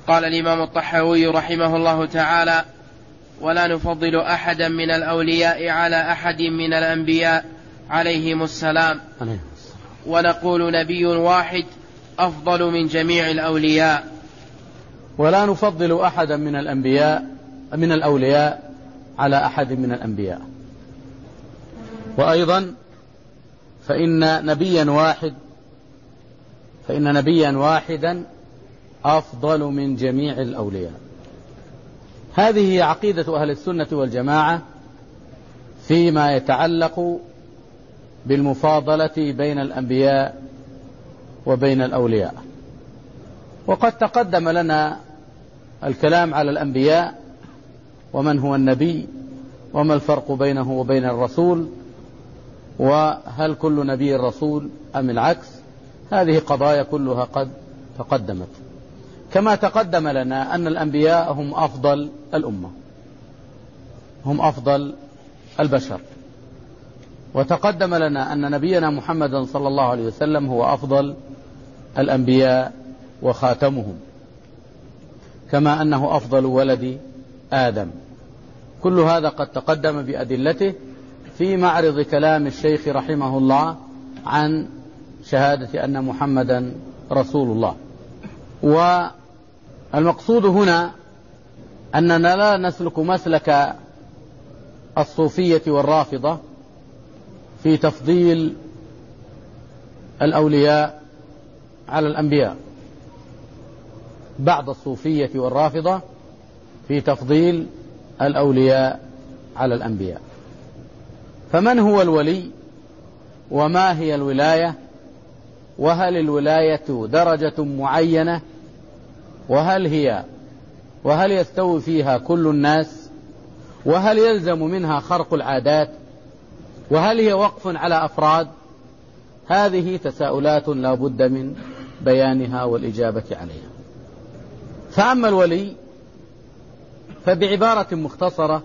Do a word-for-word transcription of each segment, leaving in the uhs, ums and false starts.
قال الإمام الطحاوي رحمه الله تعالى: ولا نفضل أحدا من الأولياء على أحد من الأنبياء عليهم السلام، ونقول نبي واحد أفضل من جميع الأولياء. ولا نفضل أحدا من الأنبياء من الأولياء على أحد من الأنبياء. وأيضا فإن نبيا واحد فإن نبيا واحدا أفضل من جميع الأولياء. هذه هي عقيدة أهل السنة والجماعة فيما يتعلق بالمفاضلة بين الأنبياء وبين الأولياء. وقد تقدم لنا الكلام على الأنبياء ومن هو النبي وما الفرق بينه وبين الرسول، وهل كل نبي رسول أم العكس. هذه قضايا كلها قد تقدمت، كما تقدم لنا أن الأنبياء هم أفضل الأمة، هم أفضل البشر. وتقدم لنا أن نبينا محمد صلى الله عليه وسلم هو أفضل الأنبياء وخاتمهم، كما أنه أفضل ولد آدم. كل هذا قد تقدم بأدلته في معرض كلام الشيخ رحمه الله عن شهادة أن محمدا رسول الله. والمقصود هنا أننا لا نسلك مسلك الصوفية والرافضة في تفضيل الأولياء على الأنبياء، بعض الصوفية والرافضة في تفضيل الأولياء على الأنبياء. فمن هو الولي وما هي الولاية، وهل الولاية درجة معينة، وهل هي وهل يستوي فيها كل الناس، وهل يلزم منها خرق العادات، وهل هي وقف على أفراد؟ هذه تساؤلات لا بد من بيانها والإجابة عليها. فأما الولي فبعبارة مختصرة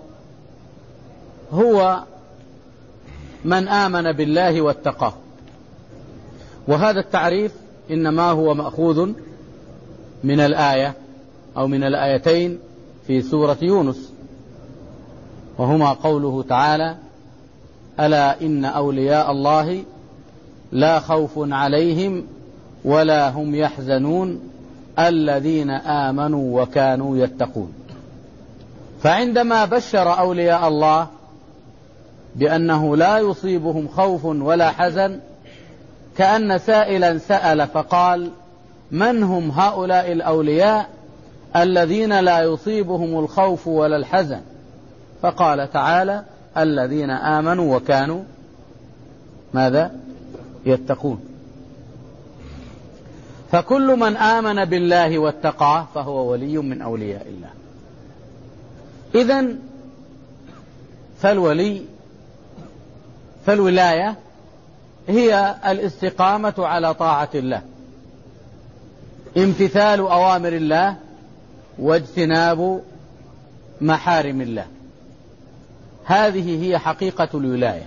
هو من آمن بالله واتقاه. وهذا التعريف إنما هو مأخوذ من الآية أو من الآيتين في سورة يونس، وهما قوله تعالى: ألا إن أولياء الله لا خوف عليهم ولا هم يحزنون الذين آمنوا وكانوا يتقون. فعندما بشر أولياء الله بأنه لا يصيبهم خوف ولا حزن، كأن سائلا سأل فقال: من هم هؤلاء الأولياء الذين لا يصيبهم الخوف ولا الحزن؟ فقال تعالى: الذين آمنوا وكانوا ماذا؟ يتقون. فكل من آمن بالله واتقاه فهو ولي من أولياء الله. إذن فالولي فالولاية هي الاستقامة على طاعة الله، امتثال أوامر الله واجتناب محارم الله. هذه هي حقيقة الولاية.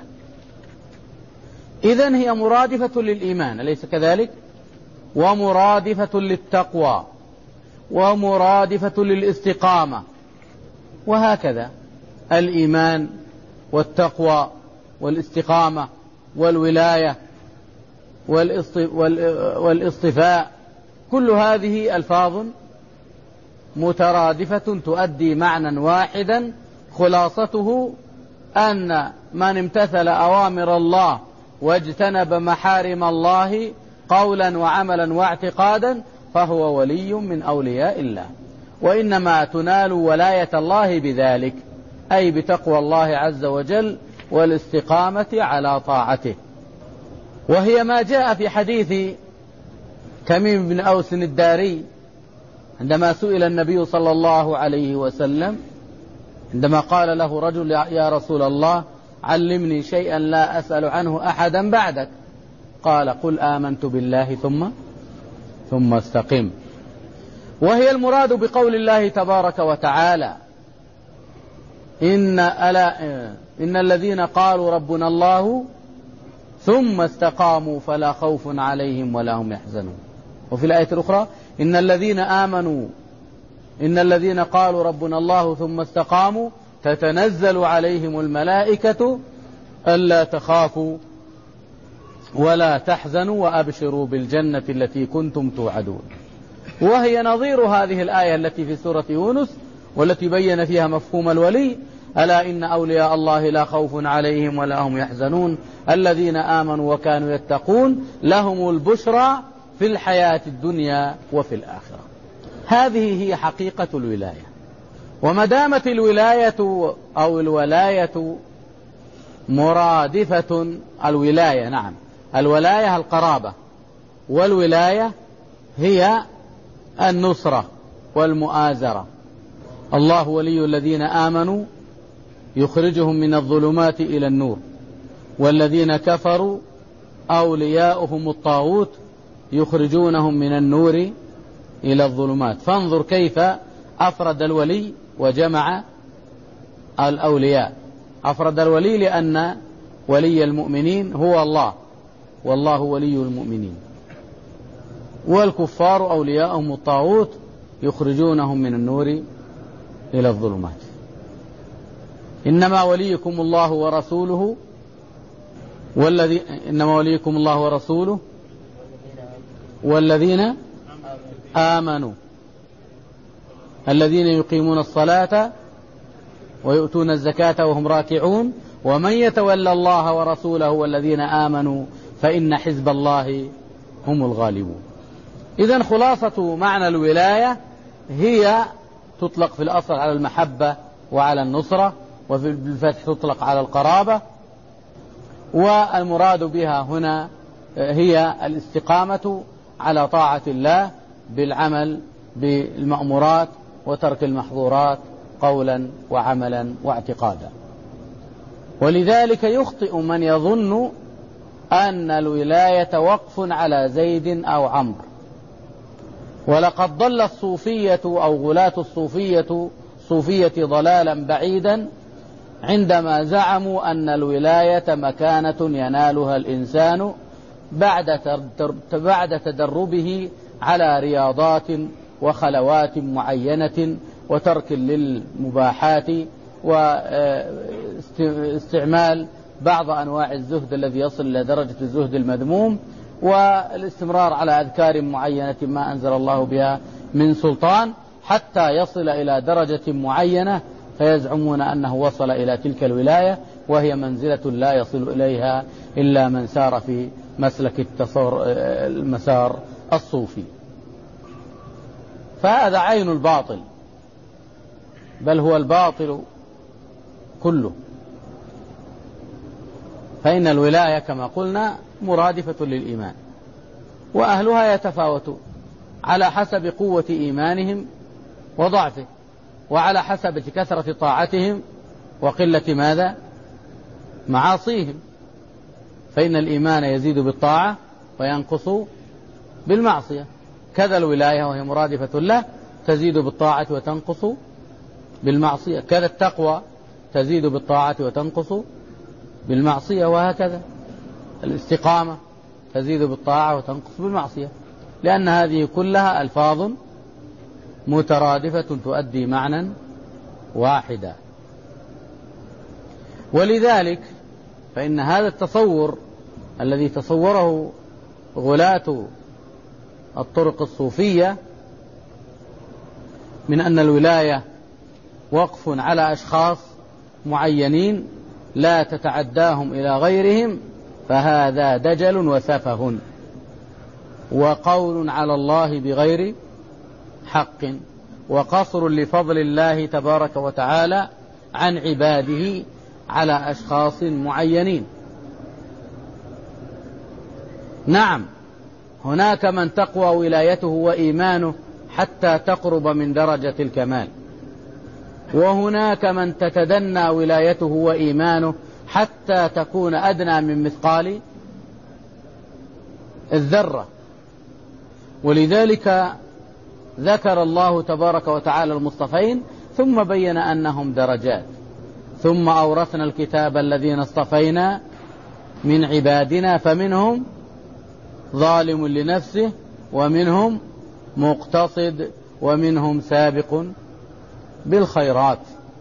إذن هي مرادفة للإيمان، أليس كذلك؟ ومرادفة للتقوى ومرادفة للاستقامة، وهكذا الإيمان والتقوى والاستقامة والولاية والاصطفاء، كل هذه ألفاظ مترادفة تؤدي معنى واحدا، خلاصته أن من امتثل أوامر الله واجتنب محارم الله قولا وعملا واعتقادا فهو ولي من أولياء الله. وإنما تنال ولاية الله بذلك، أي بتقوى الله عز وجل والاستقامة على طاعته. وهي ما جاء في حديث تميم بن أوس الداري عندما سئل النبي صلى الله عليه وسلم، عندما قال له رجل: يا رسول الله علمني شيئا لا أسأل عنه أحدا بعدك، قال: قل آمنت بالله ثم ثم استقم. وهي المراد بقول الله تبارك وتعالى: إن, ألا إن الذين قالوا ربنا الله ثم استقاموا فلا خوف عليهم ولا هم يحزنون. وفي الآية الأخرى: إن الذين آمنوا إن الذين قالوا ربنا الله ثم استقاموا تتنزل عليهم الملائكة ألا تخافوا ولا تحزنوا وأبشروا بالجنة التي كنتم توعدون. وهي نظير هذه الآية التي في سورة يونس والتي بين فيها مفهوم الولي: ألا إن أولياء الله لا خوف عليهم ولا هم يحزنون الذين آمنوا وكانوا يتقون لهم البشرى في الحياة الدنيا وفي الآخرة. هذه هي حقيقة الولاية. وما دامت الولاية أو الولاية مرادفة الولاية نعم الولاية القرابة، والولاية هي النصرة والمؤازرة. الله ولي الذين آمنوا يخرجهم من الظلمات إلى النور، والذين كفروا أولياؤهم الطاغوت يخرجونهم من النور إلى الظلمات. فانظر كيف أفرد الولي وجمع الأولياء. أفرد الولي لأن ولي المؤمنين هو الله، والله ولي المؤمنين، والكفار أولياؤهم الطاغوت يخرجونهم من النور إلى الظلمات. إنما وليكم الله ورسوله والذي إنما وليكم الله ورسوله والذين آمنوا الذين يقيمون الصلاة ويؤتون الزكاة وهم راكعون ومن يتولى الله ورسوله والذين آمنوا فإن حزب الله هم الغالبون. إذن خلاصة معنى الولاية هي تطلق في الأصل على المحبة وعلى النصرة، وفي الفتح تطلق على القرابة، والمراد بها هنا هي الاستقامة على طاعة الله بالعمل بالمأمورات وترك المحظورات قولا وعملا واعتقادا. ولذلك يخطئ من يظن أن الولاية وقف على زيد أو عمرو. ولقد ضل الصوفية أو غلاة الصوفية صوفية ضلالا بعيدا عندما زعموا أن الولاية مكانة ينالها الإنسان بعد بعد تدربه على رياضات وخلوات معينة وترك للمباحات واستعمال بعض أنواع الزهد الذي يصل إلى درجة الزهد المذموم، والاستمرار على أذكار معينة ما أنزل الله بها من سلطان حتى يصل إلى درجة معينة فيزعمون أنه وصل إلى تلك الولاية، وهي منزلة لا يصل إليها إلا من سار في مسلك التصور المسار الصوفي. فهذا عين الباطل، بل هو الباطل كله. فإن الولاية كما قلنا مرادفة للإيمان، وأهلها يتفاوتون على حسب قوة إيمانهم وضعفه، وعلى حسب كثرة طاعتهم وقلة ماذا؟ معاصيهم. فإن الإيمان يزيد بالطاعة وينقص بالمعصية، كذا الولاية وهي مرادفة له تزيد بالطاعة وتنقص بالمعصية، كذا التقوى تزيد بالطاعة وتنقص بالمعصية، وهكذا الاستقامة تزيد بالطاعة وتنقص بالمعصية، لأن هذه كلها ألفاظ مترادفة تؤدي معنى واحدا. ولذلك فإن هذا التصور الذي تصوره غلاة الطرق الصوفية من أن الولاية وقف على أشخاص معينين لا تتعداهم إلى غيرهم، فهذا دجل وسفه وقول على الله بغير حق، وقصر لفضل الله تبارك وتعالى عن عباده على أشخاص معينين. نعم هناك من تقوى ولايته وإيمانه حتى تقرب من درجة الكمال، وهناك من تتدنى ولايته وإيمانه حتى تكون أدنى من مثقال الذرة. ولذلك ذكر الله تبارك وتعالى المصطفين ثم بين أنهم درجات. ثم أورثنا الكتاب الذين اصطفينا من عبادنا فمنهم ظالم لنفسه ومنهم مقتصد ومنهم سابق بالخيرات،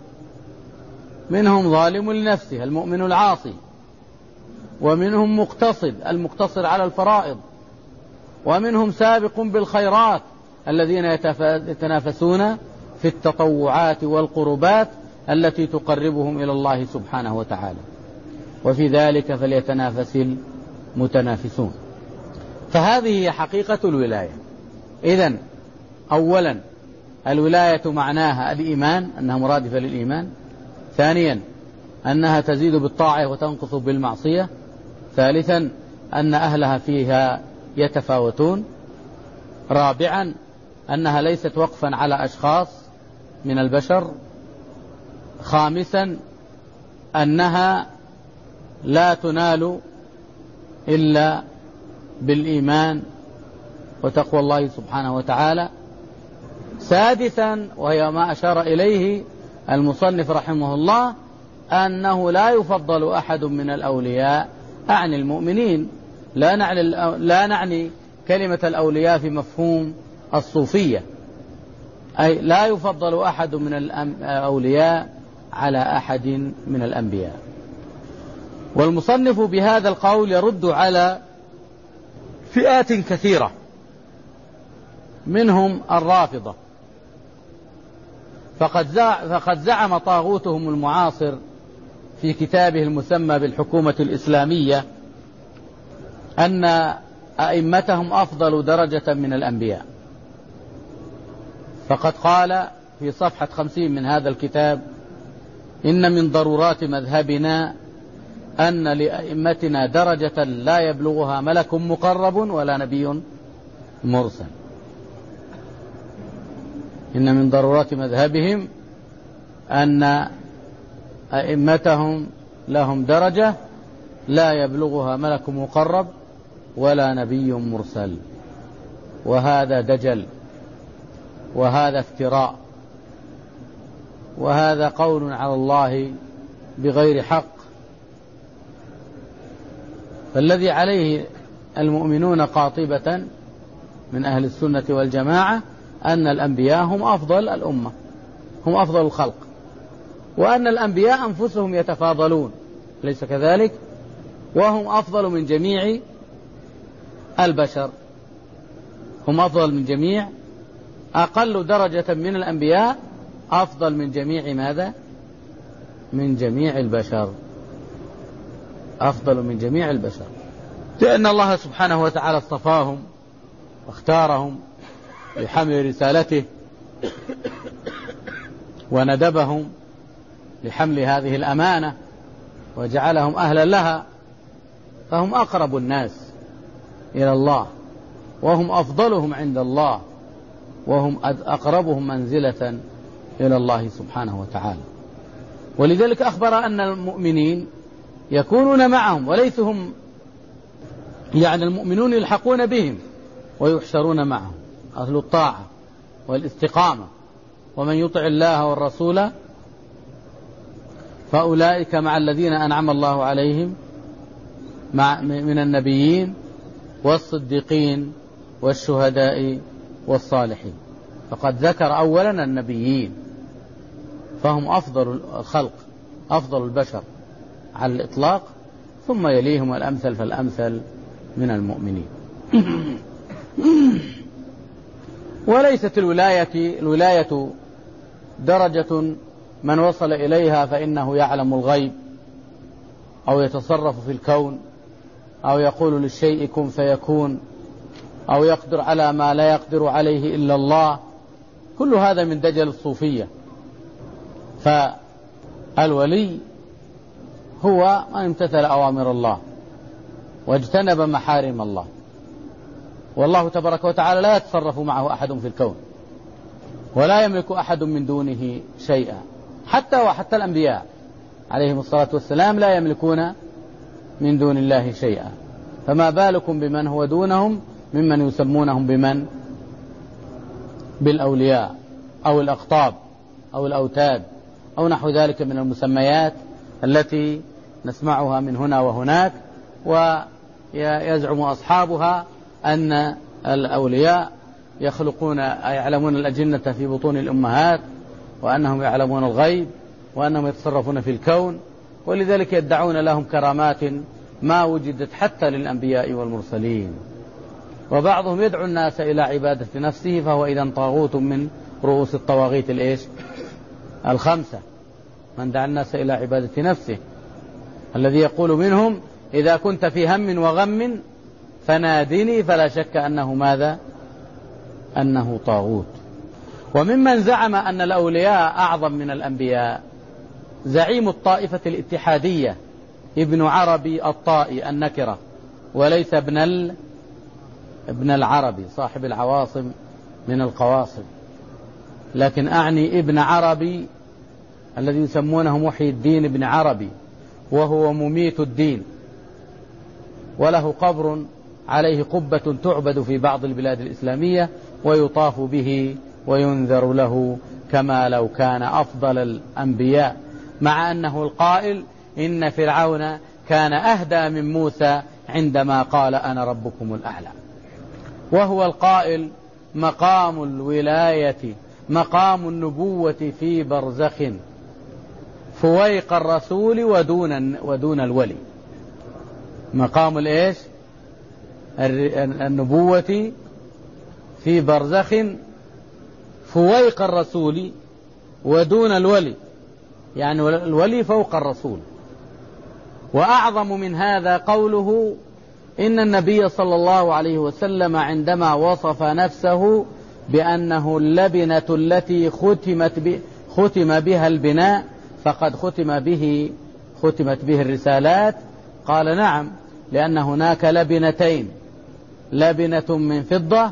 منهم ظالم لنفسه المؤمن العاصي، ومنهم مقتصد المقتصر على الفرائض، ومنهم سابق بالخيرات الذين يتنافسون في التطوعات والقربات التي تقربهم إلى الله سبحانه وتعالى، وفي ذلك فليتنافس المتنافسون. فهذه هي حقيقة الولاية. إذن أولا الولاية معناها الإيمان، أنها مرادفة للإيمان. ثانيا أنها تزيد بالطاعة وتنقص بالمعصية. ثالثا أن أهلها فيها يتفاوتون. رابعا أنها ليست وقفا على أشخاص من البشر. خامسا أنها لا تنال إلا بالإيمان وتقوى الله سبحانه وتعالى. سادسا وهي ما أشار إليه المصنف رحمه الله أنه لا يفضل أحد من الأولياء عن المؤمنين. لا نعني, لا نعني كلمة الأولياء في مفهوم الصوفية، أي لا يفضل أحد من الأولياء على أحد من الأنبياء. والمصنف بهذا القول يرد على فئات كثيرة، منهم الرافضة، فقد زعم طاغوتهم المعاصر في كتابه المسمى بالحكومة الإسلامية أن أئمتهم أفضل درجة من الأنبياء. فقد قال في صفحة خمسين من هذا الكتاب: إن من ضرورات مذهبنا أن لأئمتنا درجة لا يبلغها ملك مقرب ولا نبي مرسل. إن من ضرورات مذهبهم أن أئمتهم لهم درجة لا يبلغها ملك مقرب ولا نبي مرسل. وهذا دجل، وهذا افتراء، وهذا قول على الله بغير حق. فالذي عليه المؤمنون قاطبة من أهل السنة والجماعة أن الأنبياء هم أفضل الأمة، هم أفضل الخلق، وأن الأنبياء أنفسهم يتفاضلون، ليس كذلك؟ وهم أفضل من جميع البشر، هم أفضل من جميع، أقل درجة من الأنبياء أفضل من جميع ماذا؟ من جميع البشر، أفضل من جميع البشر، لأن الله سبحانه وتعالى اصطفاهم واختارهم لحمل رسالته وندبهم لحمل هذه الأمانة وجعلهم أهلا لها، فهم أقرب الناس إلى الله، وهم أفضلهم عند الله، وهم أقربهم منزلة إلى الله سبحانه وتعالى. ولذلك أخبر أن المؤمنين يكونون معهم وليسوا هم، يعني المؤمنون يلحقون بهم ويحشرون معهم، أهل الطاعة والاستقامة. ومن يطع الله والرسول فأولئك مع الذين أنعم الله عليهم مع من النبيين والصديقين والشهداء والصالحين. فقد ذكر أولا النبيين، فهم أفضل الخلق، أفضل البشر على الإطلاق، ثم يليهم الأمثل فالأمثل من المؤمنين. وليست الولاية الولاية درجة من وصل إليها فإنه يعلم الغيب أو يتصرف في الكون أو يقول للشيء كن فيكون أو يقدر على ما لا يقدر عليه إلا الله. كل هذا من دجل الصوفية. فالولي هو من امتثل أوامر الله واجتنب محارم الله، والله تبارك وتعالى لا يتصرف معه أحد في الكون، ولا يملك أحد من دونه شيئا، حتى وحتى الأنبياء عليهم الصلاة والسلام لا يملكون من دون الله شيئا، فما بالكم بمن هو دونهم ممن يسمونهم بمن بالأولياء أو الأقطاب أو الأوتاد أو نحو ذلك من المسميات التي نسمعها من هنا وهناك، ويزعم أصحابها أن الأولياء يخلقون يعلمون الأجنة في بطون الأمهات، وأنهم يعلمون الغيب، وأنهم يتصرفون في الكون، ولذلك يدعون لهم كرامات ما وجدت حتى للأنبياء والمرسلين. وبعضهم يدعو الناس إلى عبادة نفسه، فهو إذا طاغوت من رؤوس الطواغيت الإيش الخمسة، من دعا الناس إلى عبادة نفسه، الذي يقول منهم إذا كنت في هم وغم فنادني، فلا شك أنه ماذا؟ أنه طاغوت. وممن زعم أن الأولياء أعظم من الأنبياء زعيم الطائفة الاتحادية ابن عربي الطائي النكرة، وليس ابن ال... ابن العربي صاحب العواصم من القواصم، لكن أعني ابن عربي الذي يسمونه محي الدين ابن عربي، وهو مميت الدين، وله قبر عليه قبة تعبد في بعض البلاد الإسلامية، ويطاف به وينذر له كما لو كان أفضل الأنبياء، مع أنه القائل إن فرعون كان أهدى من موسى عندما قال أنا ربكم الأعلى. وهو القائل مقام الولاية مقام النبوة في برزخ فويق الرسول ودون, ودون الولي. مقام الإيش النبوة في برزخ فويق الرسول ودون الولي، يعني الولي فوق الرسول. وأعظم من هذا قوله إن النبي صلى الله عليه وسلم عندما وصف نفسه بأنه اللبنة التي ختمت ختم بها البناء فقد ختم به ختمت به الرسالات، قال نعم، لأن هناك لبنتين، لبنة من فضة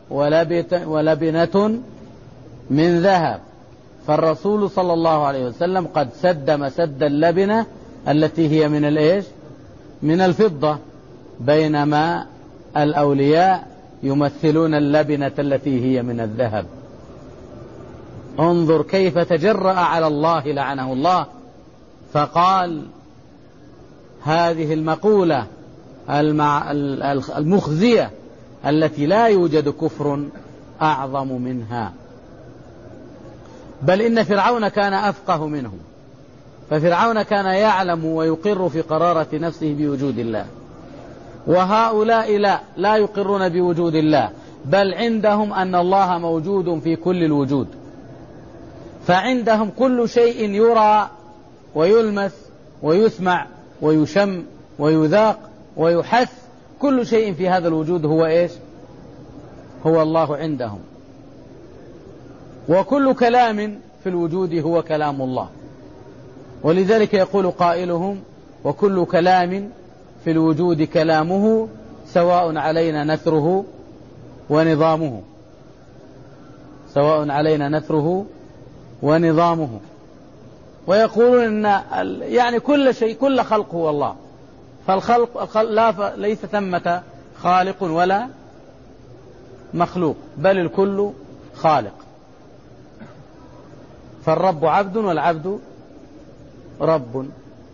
ولبنة من ذهب، فالرسول صلى الله عليه وسلم قد سد مسد اللبنة التي هي من الإيش من الفضة، بينما الأولياء يمثلون اللبنة التي هي من الذهب. انظر كيف تجرأ على الله لعنه الله، فقال هذه المقولة المخزية التي لا يوجد كفر أعظم منها، بل إن فرعون كان أفقه منهم، ففرعون كان يعلم ويقر في قرارة نفسه بوجود الله، وهؤلاء لا لا يقرون بوجود الله، بل عندهم أن الله موجود في كل الوجود، فعندهم كل شيء يرى ويلمس ويسمع ويشم ويذاق ويحس، كل شيء في هذا الوجود هو إيش هو الله عندهم، وكل كلام في الوجود هو كلام الله. ولذلك يقول قائلهم وكل كلام في الوجود كلامه سواء علينا نثره ونظامه، سواء علينا نثره ونظامه. ويقولون أن يعني كل شيء كل خلق هو الله، فالخلق الخلق لا ليس ثمة خالق ولا مخلوق، بل الكل خالق، فالرب عبد والعبد رب.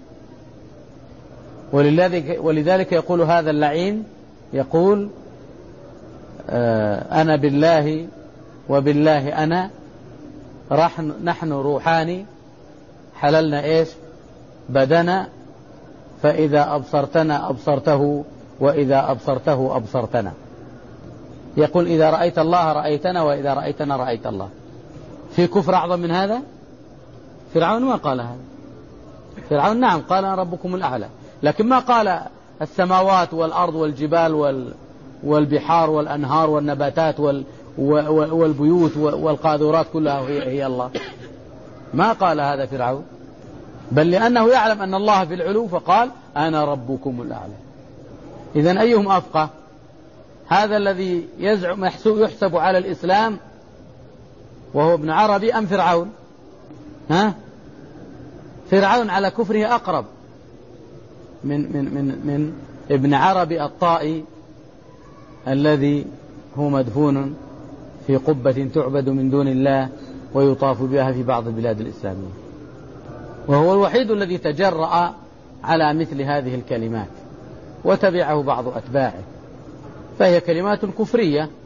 ولذلك, ولذلك يقول هذا اللعين يقول آه أنا بالله وبالله أنا نحن روحاني حللنا إيش بدنا، فإذا أبصرتنا أبصرته وإذا أبصرته أبصرتنا. يقول إذا رأيت الله رأيتنا وإذا رأيتنا رأيت الله. في كفر أعظم من هذا؟ فرعون ما قال هذا. فرعون نعم قال أنا ربكم الأعلى، لكن ما قال السماوات والأرض والجبال وال والبحار والأنهار والنباتات وال والبيوت والقاذورات كلها هي, هي الله. ما قال هذا فرعون، بل لأنه يعلم أن الله في العلو فقال أنا ربكم الأعلى. إذن أيهم أفقه؟ هذا الذي يزعم يحسب على الإسلام وهو ابن عربي أم فرعون؟ ها؟ فرعون على كفره أقرب من, من, من, من ابن عربي الطائي الذي هو مدفون في قبة تعبد من دون الله ويطاف بها في بعض البلاد الإسلامية، وهو الوحيد الذي تجرأ على مثل هذه الكلمات وتبعه بعض أتباعه، فهي كلمات كفرية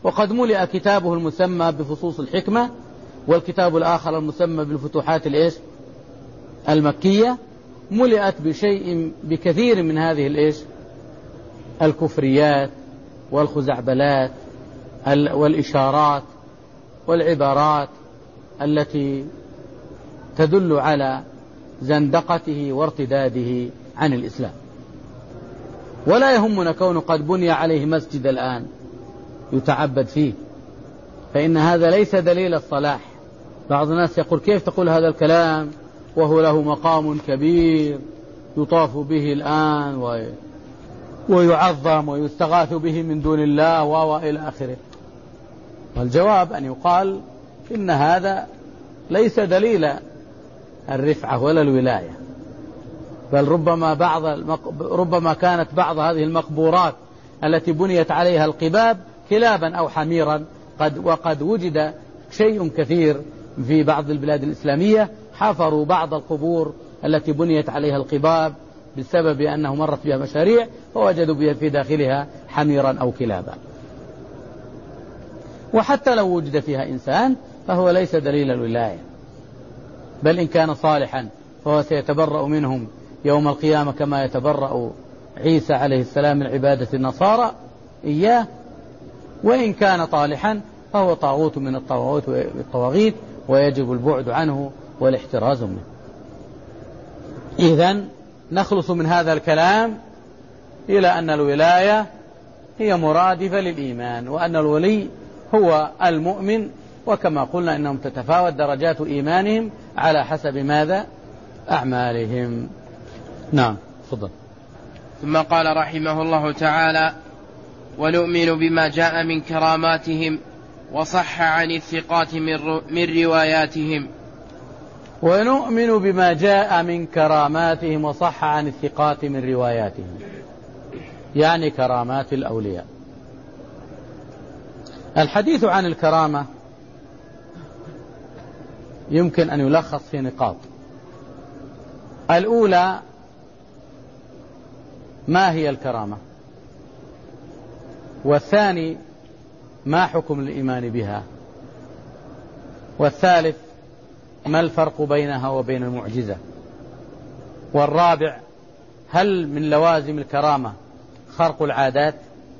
وقد ملئ كتابه المسمى بفصوص الحكمة، والكتاب الآخر المسمى بالفتوحات الإيش المكية ملئت بشيء بكثير من هذه الإيش الكفريات والخزعبلات والإشارات والعبارات التي تدل على زندقته وارتداده عن الإسلام. ولا يهمنا كون قد بني عليه مسجد الآن يتعبد فيه، فإن هذا ليس دليل الصلاح. بعض الناس يقول كيف تقول هذا الكلام وهو له مقام كبير يطاف به الآن ويعظم ويستغاث به من دون الله وإلى آخره. والجواب أن يقال إن هذا ليس دليل الرفعة ولا الولاية، بل ربما بعض المق... ربما كانت بعض هذه المقبورات التي بنيت عليها القباب كلابا أو حميرا، قد وقد وجد شيء كثير في بعض البلاد الإسلامية حفروا بعض القبور التي بنيت عليها القباب بسبب أنه مرت بها مشاريع فوجدوا في داخلها حميرا أو كلابا. وحتى لو وجد فيها إنسان فهو ليس دليل الولاية، بل إن كان صالحا فهو سيتبرأ منهم يوم القيامة كما يتبرأ عيسى عليه السلام من عبادة النصارى إياه، وإن كان طالحا فهو طاغوت من الطواغيت والطواغيت ويجب البعد عنه والاحتراز منه. إذن نخلص من هذا الكلام إلى أن الولاية هي مرادفة للإيمان، وأن الولي هو المؤمن، وكما قلنا إنهم تتفاوت درجات إيمانهم على حسب ماذا؟ أعمالهم. نعم تفضل. ثم قال رحمه الله تعالى: ونؤمن بما جاء من كراماتهم وصح عن الثقات من رواياتهم. ونؤمن بما جاء من كراماتهم وصح عن الثقات من رواياتهم، يعني كرامات الأولياء. الحديث عن الكرامة يمكن أن يلخص في نقاط. الأولى: ما هي الكرامة؟ والثاني: ما حكم الإيمان بها؟ والثالث: ما الفرق بينها وبين المعجزة؟ والرابع: هل من لوازم الكرامة خرق العادات؟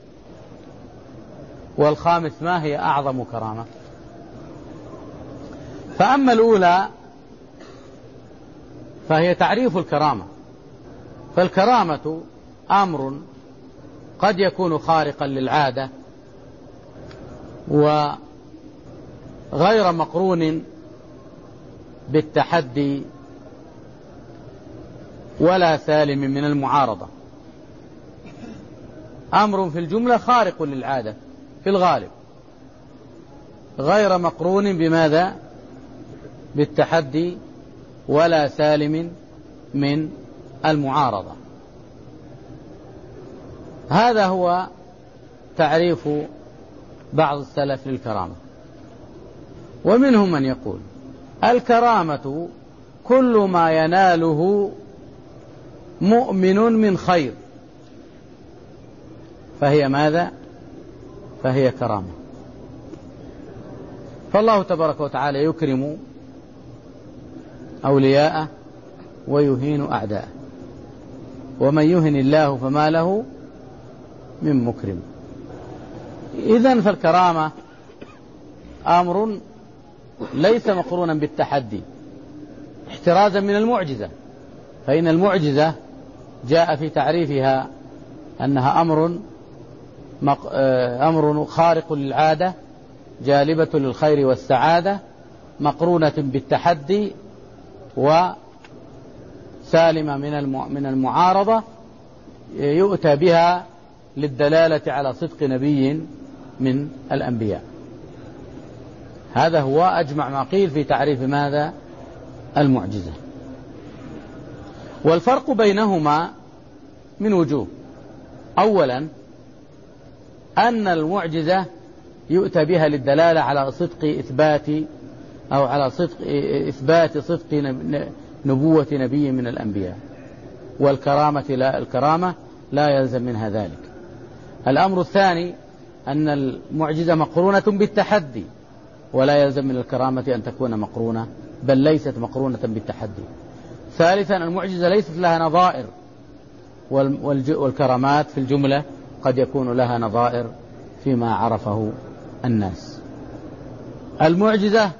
والخامس: ما هي أعظم كرامة؟ فأما الأولى فهي تعريف الكرامة. فالكرامة أمر قد يكون خارقا للعادة وغير مقرون بالتحدي ولا سالم من المعارضة. أمر في الجملة خارق للعادة في الغالب، غير مقرون بماذا؟ بالتحدي ولا سالم من المعارضة. هذا هو تعريف بعض السلف للكرامة. ومنهم من يقول: الكرامة كل ما يناله مؤمن من خير فهي ماذا؟ فهي كرامة. فالله تبارك وتعالى يكرم أولياءه ويهين أعداءه، ومن يهن الله فما له من مكرم. إذن فالكرامة أمر ليس مقرونا بالتحدي احترازا من المعجزة، فإن المعجزة جاء في تعريفها أنها أمر أمر خارق للعادة جالبة للخير والسعادة مقرونة بالتحدي وسالمة من المعارضة، يؤتى بها للدلالة على صدق نبي من الأنبياء. هذا هو أجمع ما قيل في تعريف ماذا؟ المعجزة. والفرق بينهما من وجوه. أولا: أن المعجزة يؤتى بها للدلالة على صدق إثبات أو على صدق إثبات صدق نبوة نبي من الأنبياء، والكرامة لا الكرامة لا يلزم منها ذلك. الأمر الثاني: أن المعجزة مقرونة بالتحدي، ولا يلزم من الكرامة أن تكون مقرونة، بل ليست مقرونة بالتحدي. ثالثا المعجزة ليست لها نظائر، والكرامات في الجملة قد يكون لها نظائر فيما عرفه الناس. المعجزة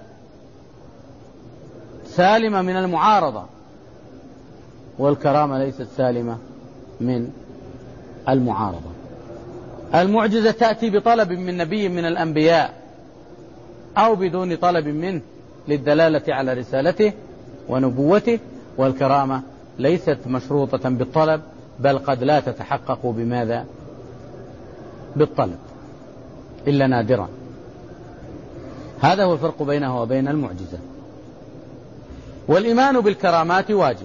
سالمة من المعارضة، والكرامة ليست سالمة من المعارضة. المعجزة تأتي بطلب من نبي من الأنبياء أو بدون طلب منه للدلالة على رسالته ونبوته، والكرامة ليست مشروطة بالطلب، بل قد لا تتحقق بماذا؟ بالطلب إلا نادرا. هذا هو الفرق بينه وبين المعجزة. والإيمان بالكرامات واجب،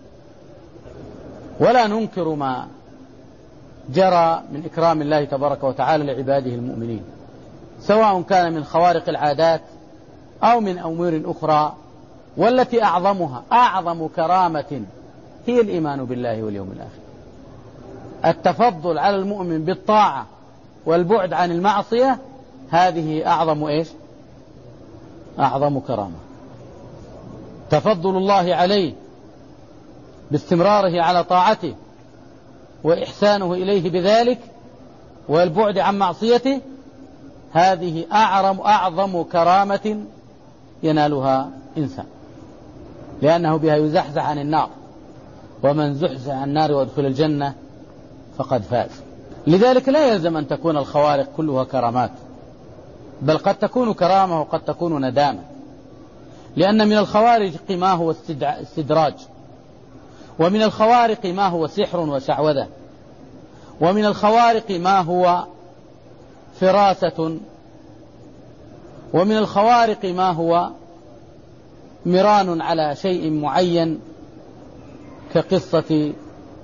ولا ننكر ما جرى من إكرام الله تبارك وتعالى لعباده المؤمنين، سواء كان من خوارق العادات أو من أمور أخرى، والتي أعظمها أعظم كرامة هي الإيمان بالله واليوم الآخر. التفضل على المؤمن بالطاعة والبعد عن المعصية، هذه أعظم إيش؟ أعظم كرامة. تفضل الله عليه باستمراره على طاعته وإحسانه إليه بذلك والبعد عن معصيته، هذه أعظم أعظم كرامة ينالها إنسان، لأنه بها يزحزح عن النار، ومن زحزح عن النار وادخل الجنة فقد فاز. لذلك لا يلزم أن تكون الخوارق كلها كرامات، بل قد تكون كرامة وقد تكون ندامة، لأن من الخوارق ما هو استدراج، ومن الخوارق ما هو سحر وشعوذة، ومن الخوارق ما هو فراسة، ومن الخوارق ما هو مران على شيء معين، كقصة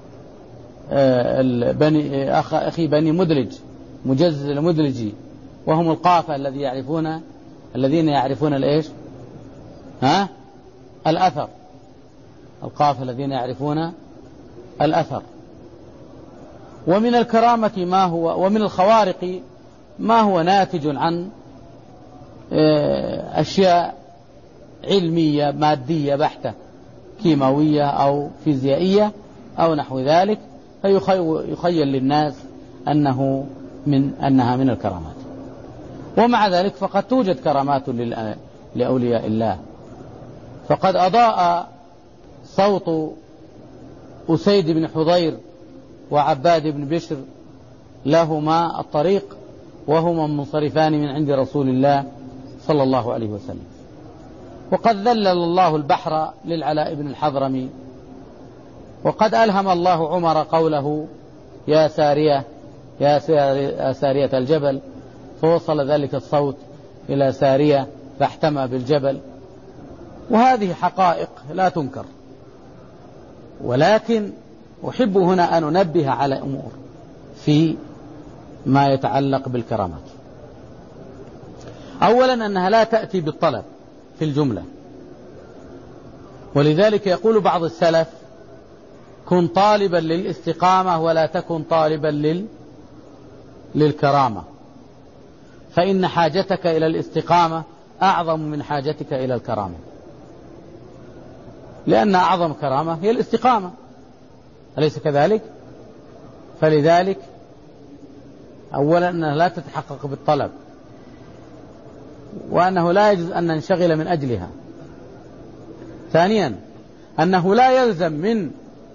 أخي بني مدلج مجزز المدلجي، وهم القافة الذي يعرفون الذين يعرفون الإيش؟ ها؟ الأثر. القافة الذين يعرفون الأثر. ومن الكرامة ما هو ومن الخوارق ما هو ناتج عن أشياء علمية مادية بحتة، كيماوية أو فيزيائية أو نحو ذلك، فيخيل للناس أنه من أنها من الكرامات. ومع ذلك فقد توجد كرامات لأولياء الله، فقد أضاء صوت أسيد بن حضير وعباد بن بشر لهما الطريق وهما منصرفان من عند رسول الله صلى الله عليه وسلم. وقد ذلل الله البحر للعلاء بن الحضرمي، وقد ألهم الله عمر قوله يا سارية يا سارية الجبل، فوصل ذلك الصوت إلى سارية فاحتمى بالجبل. وهذه حقائق لا تنكر، ولكن أحب هنا أن أنبه على أمور في ما يتعلق بالكرامات. أولا أنها لا تأتي بالطلب في الجملة، ولذلك يقول بعض السلف كن طالبا للاستقامة ولا تكن طالبا لل... للكرامة، فإن حاجتك إلى الاستقامة أعظم من حاجتك إلى الكرامة، لأن أعظم كرامة هي الاستقامة، أليس كذلك؟ فلذلك أولا أنها لا تتحقق بالطلب، وأنه لا يجوز أن ننشغل من أجلها. ثانيا أنه لا يلزم من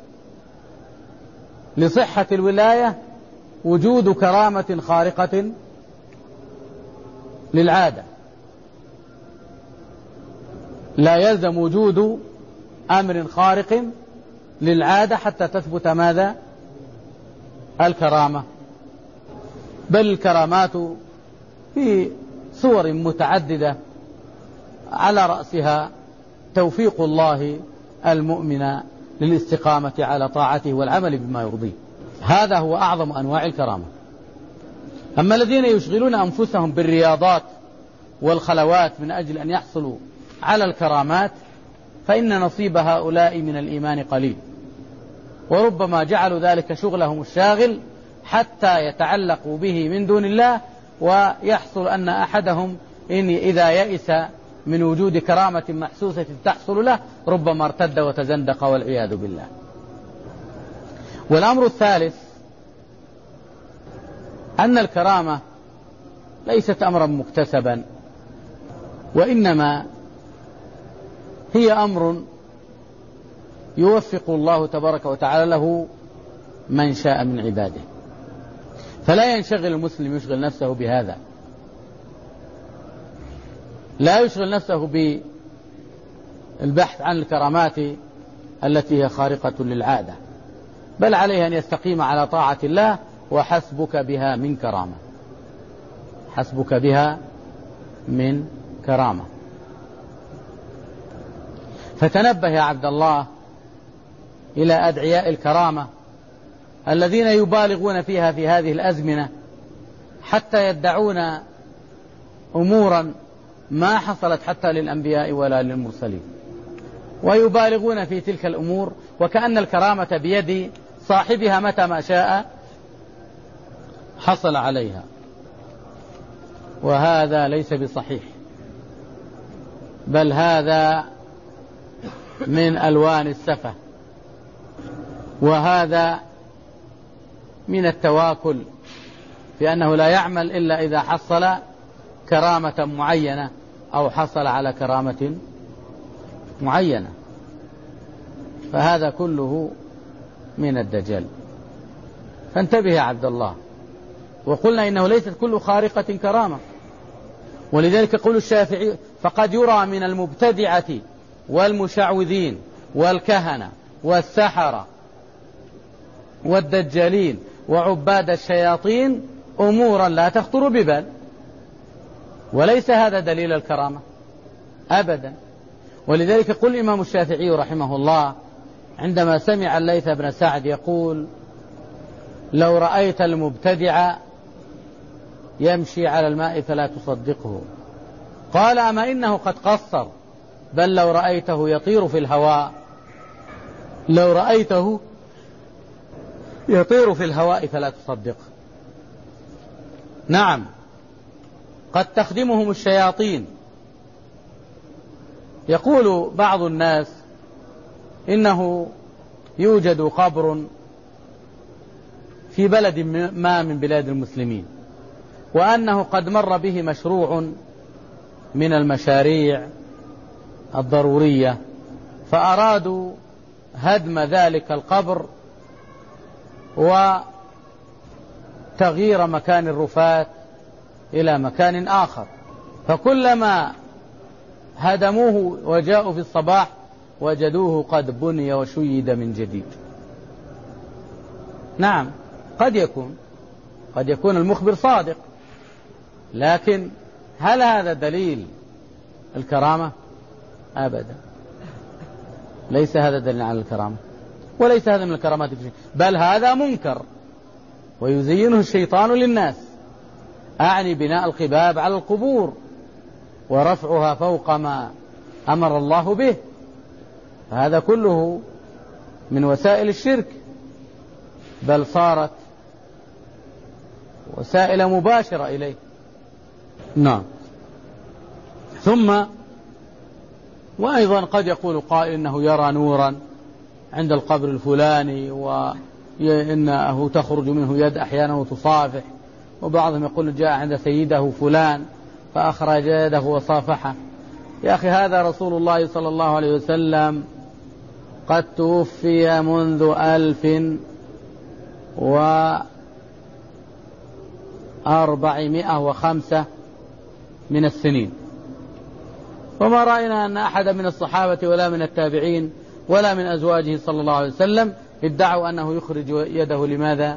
لصحة الولاية وجود كرامة خارقة للعادة، لا يلزم وجود أمر خارق للعادة حتى تثبت ماذا؟ الكرامة. بل الكرامات في صور متعددة، على رأسها توفيق الله المؤمن للاستقامة على طاعته والعمل بما يرضيه، هذا هو أعظم أنواع الكرامة. أما الذين يشغلون أنفسهم بالرياضات والخلوات من أجل أن يحصلوا على الكرامات، فإن نصيب هؤلاء من الإيمان قليل، وربما جعلوا ذلك شغلهم الشاغل حتى يتعلقوا به من دون الله ويحصل أن أحدهم إن إذا يئس من وجود كرامة محسوسة تحصل له ربما ارتد وتزندق والعياذ بالله. والأمر الثالث أن الكرامة ليست أمرا مكتسبا، وإنما هي أمر يوفق الله تبارك وتعالى له من شاء من عباده، فلا ينشغل المسلم يشغل نفسه بهذا، لا يشغل نفسه بالبحث عن الكرامات التي هي خارقة للعادة، بل عليه أن يستقيم على طاعة الله، وحسبك بها من كرامة، حسبك بها من كرامة. فتنبه يا عبد الله إلى أدعياء الكرامة الذين يبالغون فيها في هذه الأزمنة حتى يدعون أمورا ما حصلت حتى للأنبياء ولا للمرسلين، ويبالغون في تلك الأمور وكأن الكرامة بيد صاحبها متى ما شاء حصل عليها، وهذا ليس بصحيح، بل هذا من ألوان السفة، وهذا من التواكل في أنه لا يعمل إلا إذا حصل كرامة معينة أو حصل على كرامة معينة، فهذا كله من الدجل. فانتبه يا عبد الله. وقلنا إنه ليست كل خارقة كرامة، ولذلك يقول الشافعي: فقد يرى من المبتدعة والمشعوذين والكهنة والسحرة والدجالين وعباد الشياطين أمورا لا تخطر ببال، وليس هذا دليل الكرامة أبدا. ولذلك يقول الإمام الشافعي رحمه الله عندما سمع الليث بن سعد يقول: لو رأيت المبتدع يمشي على الماء فلا تصدقه، قال: أما إنه قد قصر، بل لو رأيته يطير في الهواء لو رأيته يطير في الهواء فلا تصدقه. نعم، قد تخدمهم الشياطين. يقول بعض الناس إنه يوجد قبر في بلد ما من بلاد المسلمين، وأنه قد مر به مشروع من المشاريع الضرورية، فأرادوا هدم ذلك القبر وتغيير مكان الرفات إلى مكان آخر، فكلما هدموه وجاءوا في الصباح وجدوه قد بني وشيد من جديد. نعم، قد يكون قد يكون المخبر صادق، لكن هل هذا دليل الكرامة؟ أبدا، ليس هذا دليل على الكرامة، وليس هذا من الكرامات، بل هذا منكر ويزينه الشيطان للناس، أعني بناء القباب على القبور ورفعها فوق ما أمر الله به، هذا كله من وسائل الشرك، بل صارت وسائل مباشرة إليه. نعم. ثم وأيضا قد يقول قائل إنه يرى نورا عند القبر الفلاني، وإنه تخرج منه يد أحيانا وتصافح، وبعضهم يقول جاء عند سيده فلان فأخرج يده وصافحه. يا أخي، هذا رسول الله صلى الله عليه وسلم قد توفي منذ ألف وأربعمائة وخمسة من السنين، وما رأينا أن أحد من الصحابة ولا من التابعين ولا من أزواجه صلى الله عليه وسلم ادعوا أنه يخرج يده. لماذا؟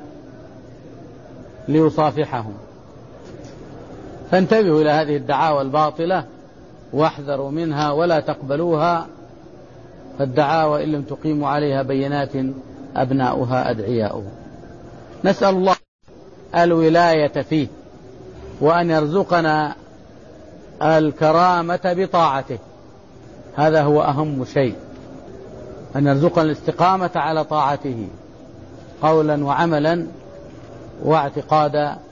ليصافحهم. فانتبهوا إلى هذه الدعاوى الباطلة واحذروا منها ولا تقبلوها، فالدعاوى إن لم تقيموا عليها بينات أبناؤها أدعياؤه. نسأل الله الولاية فيه، وأن يرزقنا الكرامة بطاعته، هذا هو أهم شيء، أن يرزقنا الاستقامة على طاعته قولا وعملا واعتقادا